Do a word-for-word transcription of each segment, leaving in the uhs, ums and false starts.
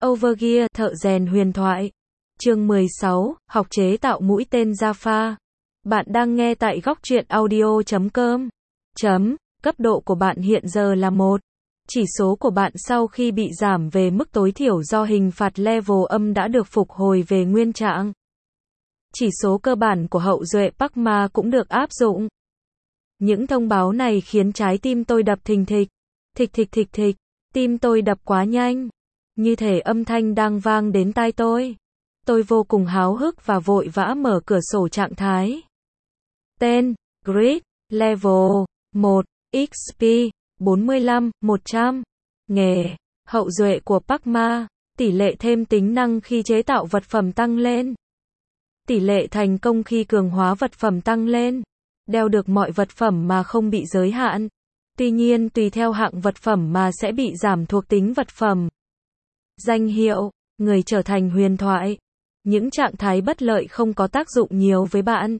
Overgear, thợ rèn huyền thoại. Chương mười sáu, học chế tạo mũi tên Jaffa. Bạn đang nghe tại góc truyện audio chấm com. Chấm, cấp độ của bạn hiện giờ là một. Chỉ số của bạn sau khi bị giảm về mức tối thiểu do hình phạt level âm đã được phục hồi về nguyên trạng. Chỉ số cơ bản của hậu duệ Pacma cũng được áp dụng. Những thông báo này khiến trái tim tôi đập thình thịch. Thịch thịch thịch thịch, tim tôi đập quá nhanh. Như thể âm thanh đang vang đến tai tôi. Tôi vô cùng háo hức và vội vã mở cửa sổ trạng thái. Tên, Grid, Level, một, ích pê, bốn mươi lăm, một trăm. Nghề, hậu duệ của Pacma, tỷ lệ thêm tính năng khi chế tạo vật phẩm tăng lên. Tỷ lệ thành công khi cường hóa vật phẩm tăng lên. Đeo được mọi vật phẩm mà không bị giới hạn. Tuy nhiên tùy theo hạng vật phẩm mà sẽ bị giảm thuộc tính vật phẩm. Danh hiệu, người trở thành huyền thoại. Những trạng thái bất lợi không có tác dụng nhiều với bạn.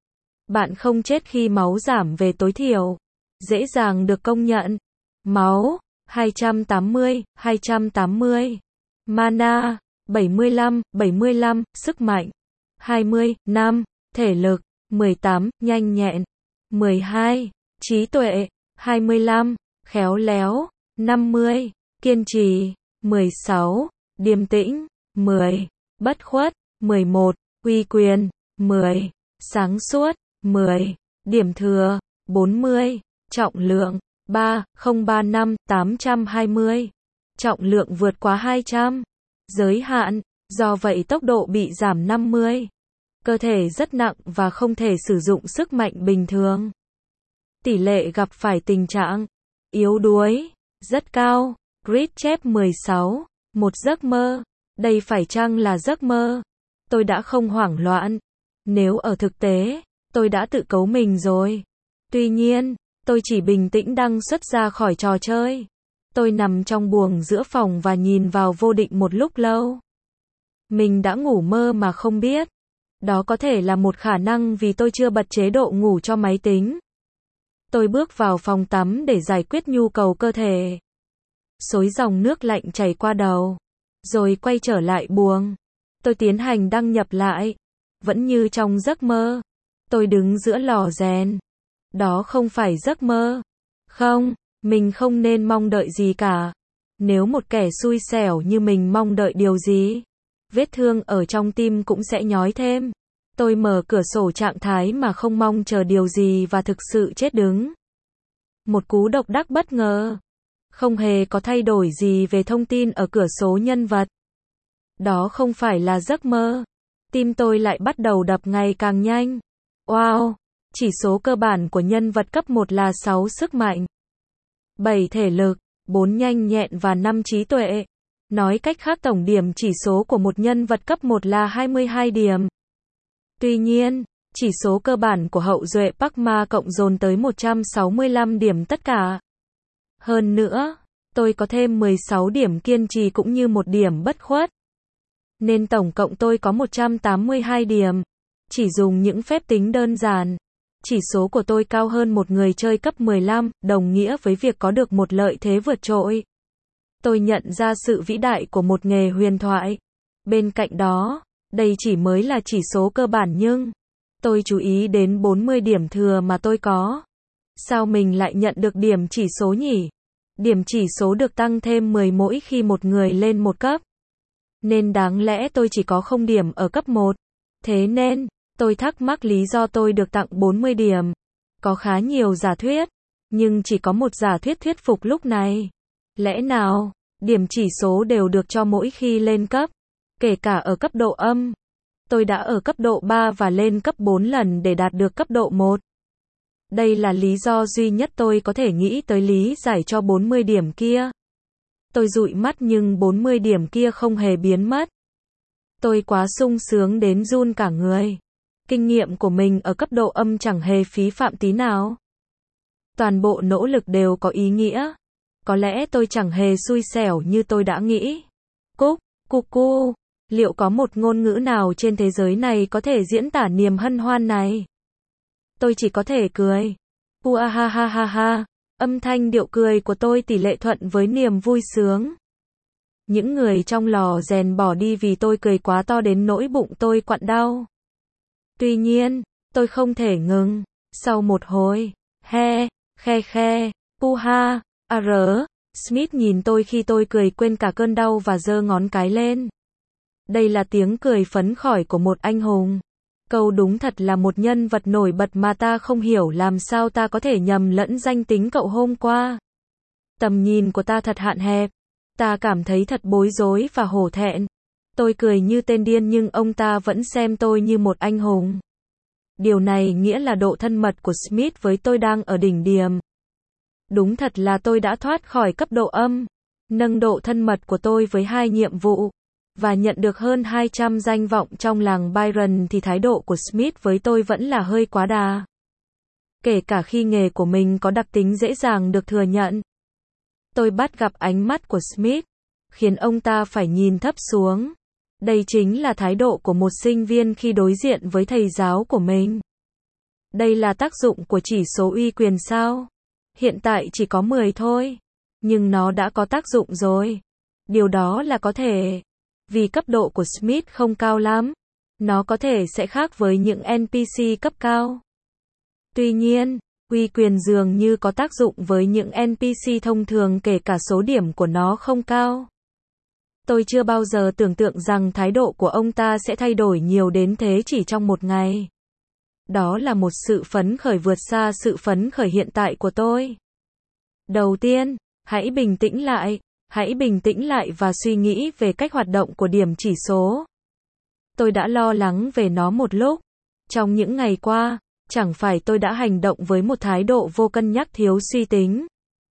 Bạn không chết khi máu giảm về tối thiểu. Dễ dàng được công nhận. Máu, hai trăm tám mươi, hai trăm tám mươi. Mana, bảy mươi lăm, bảy mươi lăm, sức mạnh. hai mươi, năm, thể lực, mười tám, nhanh nhẹn. mười hai, trí tuệ, hai mươi lăm, khéo léo, năm mươi, kiên trì, mười sáu, điềm tĩnh, mười, bất khuất, mười một, uy quyền, mười, sáng suốt, mười, điểm thừa, bốn mươi, trọng lượng, ba không ba năm, tám trăm hai mươi, trọng lượng vượt quá hai trăm, giới hạn, do vậy tốc độ bị giảm năm mươi, cơ thể rất nặng và không thể sử dụng sức mạnh bình thường. Tỷ lệ gặp phải tình trạng yếu đuối rất cao. Grid chép mười sáu, một giấc mơ. Đây phải chăng là giấc mơ? Tôi đã không hoảng loạn. Nếu ở thực tế, tôi đã tự cấu mình rồi. Tuy nhiên, tôi chỉ bình tĩnh đăng xuất ra khỏi trò chơi. Tôi nằm trong buồng giữa phòng và nhìn vào vô định một lúc lâu. Mình đã ngủ mơ mà không biết. Đó có thể là một khả năng vì tôi chưa bật chế độ ngủ cho máy tính. Tôi bước vào phòng tắm để giải quyết nhu cầu cơ thể. Xối dòng nước lạnh chảy qua đầu. Rồi quay trở lại buồng. Tôi tiến hành đăng nhập lại. Vẫn như trong giấc mơ. Tôi đứng giữa lò rèn. Đó không phải giấc mơ. Không, mình không nên mong đợi gì cả. Nếu một kẻ xui xẻo như mình mong đợi điều gì, vết thương ở trong tim cũng sẽ nhói thêm. Tôi mở cửa sổ trạng thái mà không mong chờ điều gì và thực sự chết đứng. Một cú độc đắc bất ngờ. Không hề có thay đổi gì về thông tin ở cửa số nhân vật. Đó không phải là giấc mơ. Tim tôi lại bắt đầu đập ngày càng nhanh. Wow! Chỉ số cơ bản của nhân vật cấp một là sáu sức mạnh, bảy thể lực, bốn nhanh nhẹn và năm trí tuệ. Nói cách khác tổng điểm chỉ số của một nhân vật cấp một là hai mươi hai điểm. Tuy nhiên, chỉ số cơ bản của hậu duệ Pacma cộng dồn tới một trăm sáu mươi lăm điểm tất cả. Hơn nữa, tôi có thêm mười sáu điểm kiên trì cũng như một điểm bất khuất. Nên tổng cộng tôi có một trăm tám mươi hai điểm. Chỉ dùng những phép tính đơn giản. Chỉ số của tôi cao hơn một người chơi cấp mười lăm, đồng nghĩa với việc có được một lợi thế vượt trội. Tôi nhận ra sự vĩ đại của một nghề huyền thoại. Bên cạnh đó, đây chỉ mới là chỉ số cơ bản nhưng tôi chú ý đến bốn mươi điểm thừa mà tôi có. Sao mình lại nhận được điểm chỉ số nhỉ? Điểm chỉ số được tăng thêm mười mỗi khi một người lên một cấp. Nên đáng lẽ tôi chỉ có không điểm ở cấp một. Thế nên, tôi thắc mắc lý do tôi được tặng bốn mươi điểm. Có khá nhiều giả thuyết, nhưng chỉ có một giả thuyết thuyết phục lúc này. Lẽ nào, điểm chỉ số đều được cho mỗi khi lên cấp, kể cả ở cấp độ âm. Tôi đã ở cấp độ ba và lên cấp bốn lần để đạt được cấp độ một. Đây là lý do duy nhất tôi có thể nghĩ tới lý giải cho bốn mươi điểm kia. Tôi dụi mắt nhưng bốn mươi điểm kia không hề biến mất. Tôi quá sung sướng đến run cả người. Kinh nghiệm của mình ở cấp độ âm chẳng hề phí phạm tí nào. Toàn bộ nỗ lực đều có ý nghĩa. Có lẽ tôi chẳng hề xui xẻo như tôi đã nghĩ. Cúc, cu cu, liệu có một ngôn ngữ nào trên thế giới này có thể diễn tả niềm hân hoan này? Tôi chỉ có thể cười. Ua ha ha ha ha. Âm thanh điệu cười của tôi tỷ lệ thuận với niềm vui sướng. Những người trong lò rèn bỏ đi vì tôi cười quá to đến nỗi bụng tôi quặn đau. Tuy nhiên, tôi không thể ngừng. Sau một hồi, he, khe khe, pu ha, ar, Smith nhìn tôi khi tôi cười quên cả cơn đau và giơ ngón cái lên. Đây là tiếng cười phấn khởi của một anh hùng. Câu đúng thật là một nhân vật nổi bật mà ta không hiểu làm sao ta có thể nhầm lẫn danh tính cậu hôm qua. Tầm nhìn của ta thật hạn hẹp. Ta cảm thấy thật bối rối và hổ thẹn. Tôi cười như tên điên nhưng ông ta vẫn xem tôi như một anh hùng. Điều này nghĩa là độ thân mật của Smith với tôi đang ở đỉnh điểm. Đúng thật là tôi đã thoát khỏi cấp độ âm, nâng độ thân mật của tôi với hai nhiệm vụ, và nhận được hơn hai trăm danh vọng trong làng Byron thì thái độ của Smith với tôi vẫn là hơi quá đà. Kể cả khi nghề của mình có đặc tính dễ dàng được thừa nhận. Tôi bắt gặp ánh mắt của Smith, khiến ông ta phải nhìn thấp xuống. Đây chính là thái độ của một sinh viên khi đối diện với thầy giáo của mình. Đây là tác dụng của chỉ số uy quyền sao? Hiện tại chỉ có mười thôi. Nhưng nó đã có tác dụng rồi. Điều đó là có thể. Vì cấp độ của Smith không cao lắm. Nó có thể sẽ khác với những en pê xê cấp cao. Tuy nhiên, uy quyền dường như có tác dụng với những en pê xê thông thường kể cả số điểm của nó không cao. Tôi chưa bao giờ tưởng tượng rằng thái độ của ông ta sẽ thay đổi nhiều đến thế chỉ trong một ngày. Đó là một sự phấn khởi vượt xa sự phấn khởi hiện tại của tôi. Đầu tiên, hãy bình tĩnh lại, hãy bình tĩnh lại và suy nghĩ về cách hoạt động của điểm chỉ số. Tôi đã lo lắng về nó một lúc. Trong những ngày qua, chẳng phải tôi đã hành động với một thái độ vô cân nhắc thiếu suy tính.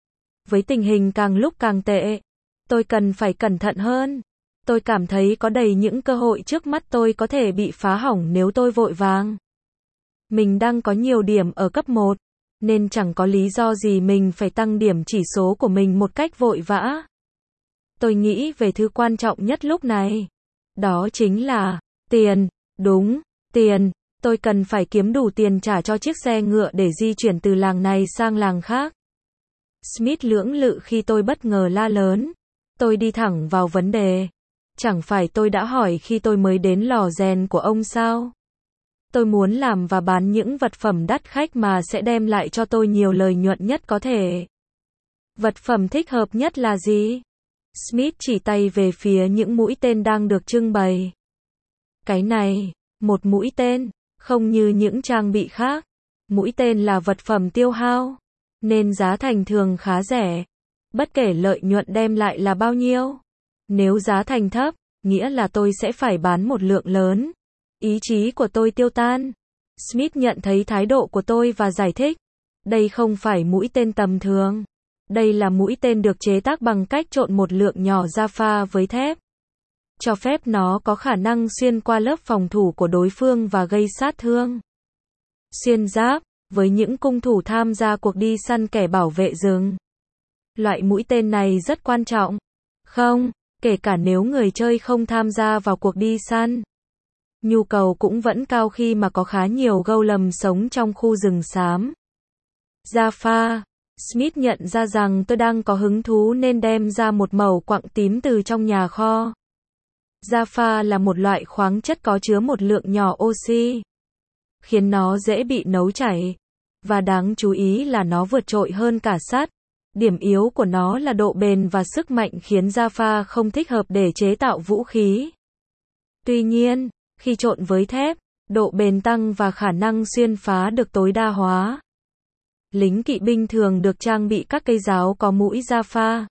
Với tình hình càng lúc càng tệ, tôi cần phải cẩn thận hơn. Tôi cảm thấy có đầy những cơ hội trước mắt tôi có thể bị phá hỏng nếu tôi vội vàng. Mình đang có nhiều điểm ở cấp một, nên chẳng có lý do gì mình phải tăng điểm chỉ số của mình một cách vội vã. Tôi nghĩ về thứ quan trọng nhất lúc này. Đó chính là tiền. Đúng, tiền. Tôi cần phải kiếm đủ tiền trả cho chiếc xe ngựa để di chuyển từ làng này sang làng khác. Smith lưỡng lự khi tôi bất ngờ la lớn. Tôi đi thẳng vào vấn đề. Chẳng phải tôi đã hỏi khi tôi mới đến lò rèn của ông sao? Tôi muốn làm và bán những vật phẩm đắt khách mà sẽ đem lại cho tôi nhiều lợi nhuận nhất có thể. Vật phẩm thích hợp nhất là gì? Smith chỉ tay về phía những mũi tên đang được trưng bày. Cái này, một mũi tên, không như những trang bị khác. Mũi tên là vật phẩm tiêu hao, nên giá thành thường khá rẻ. Bất kể lợi nhuận đem lại là bao nhiêu. Nếu giá thành thấp, nghĩa là tôi sẽ phải bán một lượng lớn. Ý chí của tôi tiêu tan. Smith nhận thấy thái độ của tôi và giải thích. Đây không phải mũi tên tầm thường. Đây là mũi tên được chế tác bằng cách trộn một lượng nhỏ Jaffa với thép. Cho phép nó có khả năng xuyên qua lớp phòng thủ của đối phương và gây sát thương. Xuyên giáp, với những cung thủ tham gia cuộc đi săn kẻ bảo vệ rừng. Loại mũi tên này rất quan trọng. Không, kể cả nếu người chơi không tham gia vào cuộc đi săn. Nhu cầu cũng vẫn cao khi mà có khá nhiều golem sống trong khu rừng xám. Jaffa. Smith nhận ra rằng tôi đang có hứng thú nên đem ra một mẩu quặng tím từ trong nhà kho. Jaffa là một loại khoáng chất có chứa một lượng nhỏ oxy, khiến nó dễ bị nấu chảy. Và đáng chú ý là nó vượt trội hơn cả sắt. Điểm yếu của nó là độ bền và sức mạnh khiến Jaffa không thích hợp để chế tạo vũ khí. Tuy nhiên, khi trộn với thép, độ bền tăng và khả năng xuyên phá được tối đa hóa. Lính kỵ binh thường được trang bị các cây giáo có mũi Jaffa.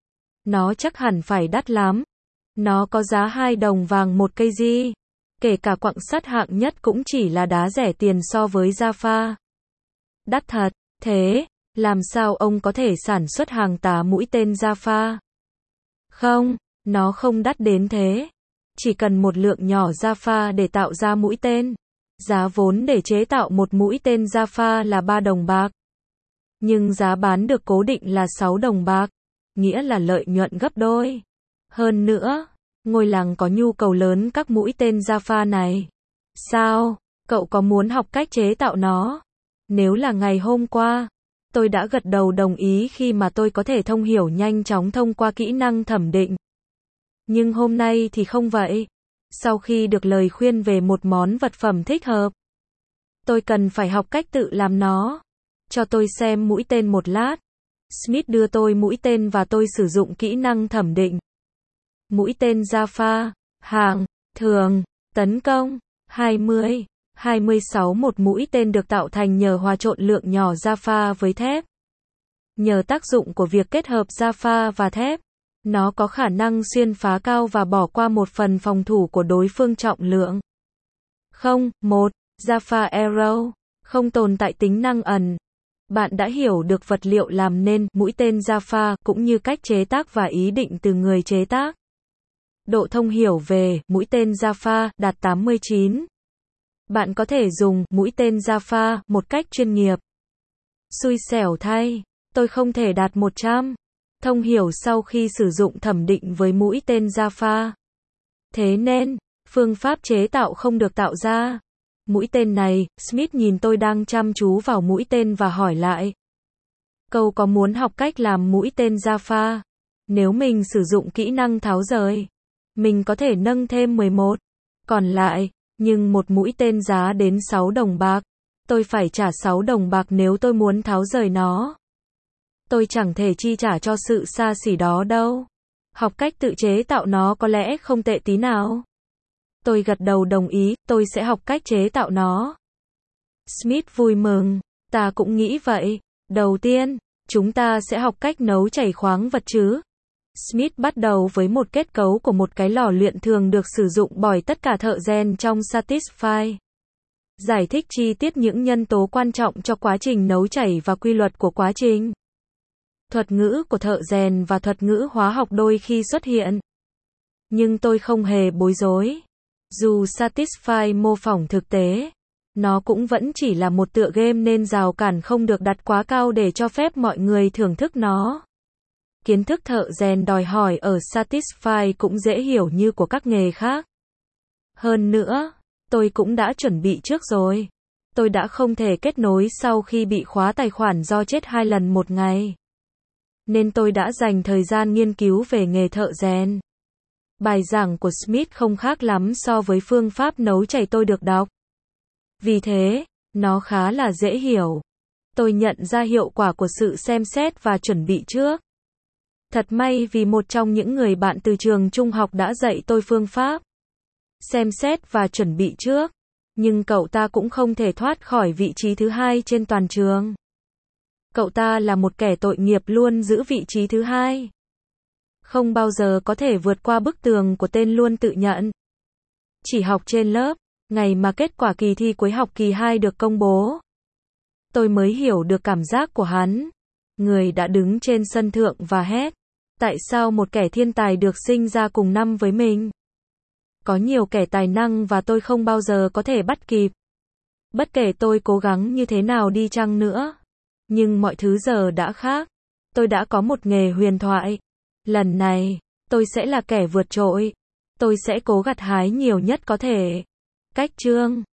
Nó chắc hẳn phải đắt lắm. Nó có giá hai đồng vàng một cây gì. Kể cả quặng sắt hạng nhất cũng chỉ là đá rẻ tiền so với Jaffa. Đắt thật, thế, làm sao ông có thể sản xuất hàng tá mũi tên Jaffa? Không, nó không đắt đến thế. Chỉ cần một lượng nhỏ Jaffa để tạo ra mũi tên. Giá vốn để chế tạo một mũi tên Jaffa là ba đồng bạc. Nhưng giá bán được cố định là sáu đồng bạc. Nghĩa là lợi nhuận gấp đôi. Hơn nữa, ngôi làng có nhu cầu lớn các mũi tên Jaffa này. Sao, cậu có muốn học cách chế tạo nó? Nếu là ngày hôm qua, tôi đã gật đầu đồng ý khi mà tôi có thể thông hiểu nhanh chóng thông qua kỹ năng thẩm định. Nhưng hôm nay thì không vậy. Sau khi được lời khuyên về một món vật phẩm thích hợp, tôi cần phải học cách tự làm nó. Cho tôi xem mũi tên một lát. Smith đưa tôi mũi tên và tôi sử dụng kỹ năng thẩm định. Mũi tên Jaffa, hạng thường, tấn công, hai mươi, hai mươi sáu. Một mũi tên được tạo thành nhờ hòa trộn lượng nhỏ Jaffa với thép. Nhờ tác dụng của việc kết hợp Jaffa và thép, nó có khả năng xuyên phá cao và bỏ qua một phần phòng thủ của đối phương trọng lượng. Không, một. Jaffa Arrow, không tồn tại tính năng ẩn. Bạn đã hiểu được vật liệu làm nên mũi tên Jaffa cũng như cách chế tác và ý định từ người chế tác. Độ thông hiểu về mũi tên Jaffa đạt tám mươi chín. Bạn có thể dùng mũi tên Jaffa một cách chuyên nghiệp. Xui xẻo thay, tôi không thể đạt một trăm. Thông hiểu sau khi sử dụng thẩm định với mũi tên Jaffa. Thế nên, phương pháp chế tạo không được tạo ra. Mũi tên này, Smith nhìn tôi đang chăm chú vào mũi tên và hỏi lại. Cậu có muốn học cách làm mũi tên Jaffa? Nếu mình sử dụng kỹ năng tháo rời, mình có thể nâng thêm mười một. Còn lại, nhưng một mũi tên giá đến sáu đồng bạc. Tôi phải trả sáu đồng bạc nếu tôi muốn tháo rời nó. Tôi chẳng thể chi trả cho sự xa xỉ đó đâu. Học cách tự chế tạo nó có lẽ không tệ tí nào. Tôi gật đầu đồng ý, tôi sẽ học cách chế tạo nó. Smith vui mừng. Ta cũng nghĩ vậy. Đầu tiên, chúng ta sẽ học cách nấu chảy khoáng vật chứ. Smith bắt đầu với một kết cấu của một cái lò luyện thường được sử dụng bởi tất cả thợ rèn trong Satisfy. Giải thích chi tiết những nhân tố quan trọng cho quá trình nấu chảy và quy luật của quá trình. Thuật ngữ của thợ rèn và thuật ngữ hóa học đôi khi xuất hiện. Nhưng tôi không hề bối rối. Dù Satisfy mô phỏng thực tế, nó cũng vẫn chỉ là một tựa game nên rào cản không được đặt quá cao để cho phép mọi người thưởng thức nó. Kiến thức thợ rèn đòi hỏi ở Satisfy cũng dễ hiểu như của các nghề khác. Hơn nữa, tôi cũng đã chuẩn bị trước rồi. Tôi đã không thể kết nối sau khi bị khóa tài khoản do chết hai lần một ngày. Nên tôi đã dành thời gian nghiên cứu về nghề thợ rèn. Bài giảng của Smith không khác lắm so với phương pháp nấu chảy tôi được đọc. Vì thế, nó khá là dễ hiểu. Tôi nhận ra hiệu quả của sự xem xét và chuẩn bị trước. Thật may vì một trong những người bạn từ trường trung học đã dạy tôi phương pháp xem xét và chuẩn bị trước. Nhưng cậu ta cũng không thể thoát khỏi vị trí thứ hai trên toàn trường. Cậu ta là một kẻ tội nghiệp luôn giữ vị trí thứ hai. Không bao giờ có thể vượt qua bức tường của tên luôn tự nhận. Chỉ học trên lớp, ngày mà kết quả kỳ thi cuối học kỳ hai được công bố, tôi mới hiểu được cảm giác của hắn. Người đã đứng trên sân thượng và hét. Tại sao một kẻ thiên tài được sinh ra cùng năm với mình? Có nhiều kẻ tài năng và tôi không bao giờ có thể bắt kịp. Bất kể tôi cố gắng như thế nào đi chăng nữa. Nhưng mọi thứ giờ đã khác. Tôi đã có một nghề huyền thoại. Lần này, tôi sẽ là kẻ vượt trội. Tôi sẽ cố gặt hái nhiều nhất có thể. Cách chương